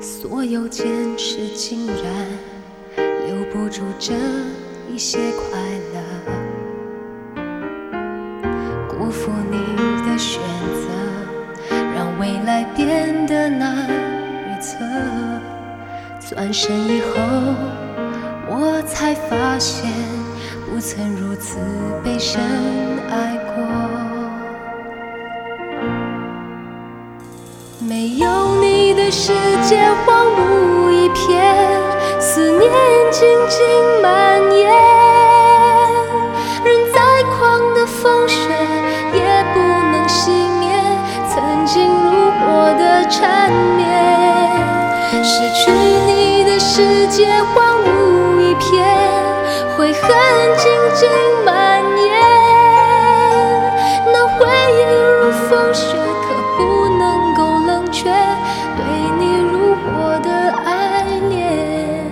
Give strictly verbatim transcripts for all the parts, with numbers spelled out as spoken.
所有坚持竟然留不住这一些快乐，辜负你的选择，让未来变得难预测。转身以后，我才发现不曾如此被深爱过。没有你的世界荒芜一片，思念静静蔓延，人再狂的风雪也不能熄灭曾经如火的缠绵。失去你的世界荒芜一片，悔恨静静蔓延，那回忆如风雪，可不能够冷却对你如火的爱恋。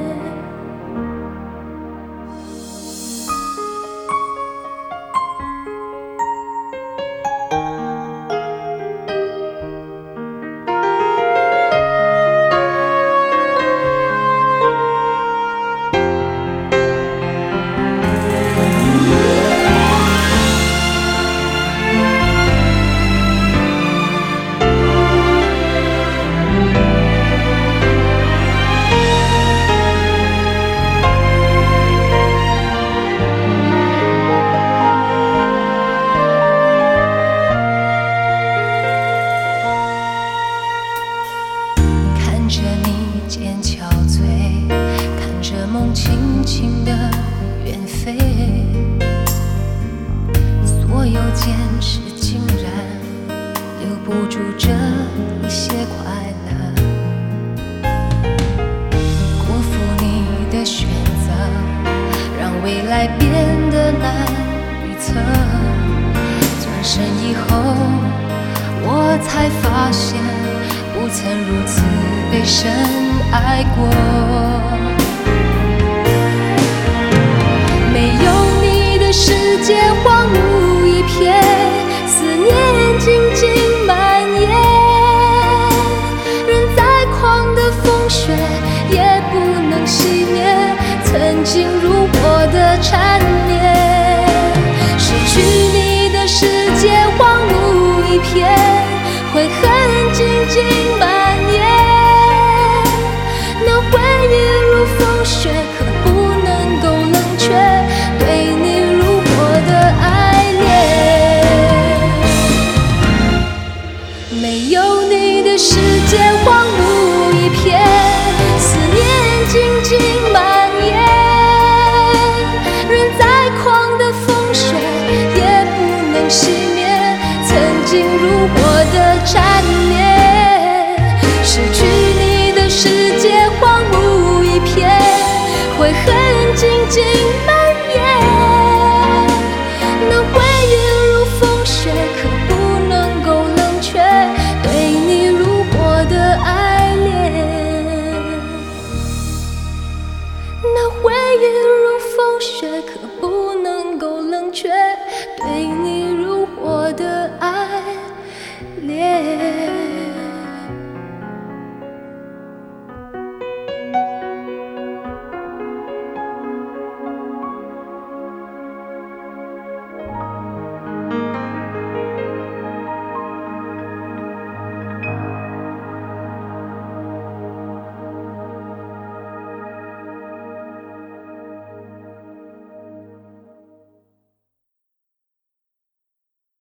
看着你渐憔悴，看着梦轻轻地远飞，所有坚持竟然留不住这一些快乐，辜负你的选择，让未来变得难预测。转身以后，我才发现不曾如此被深爱过。没有你的世界荒芜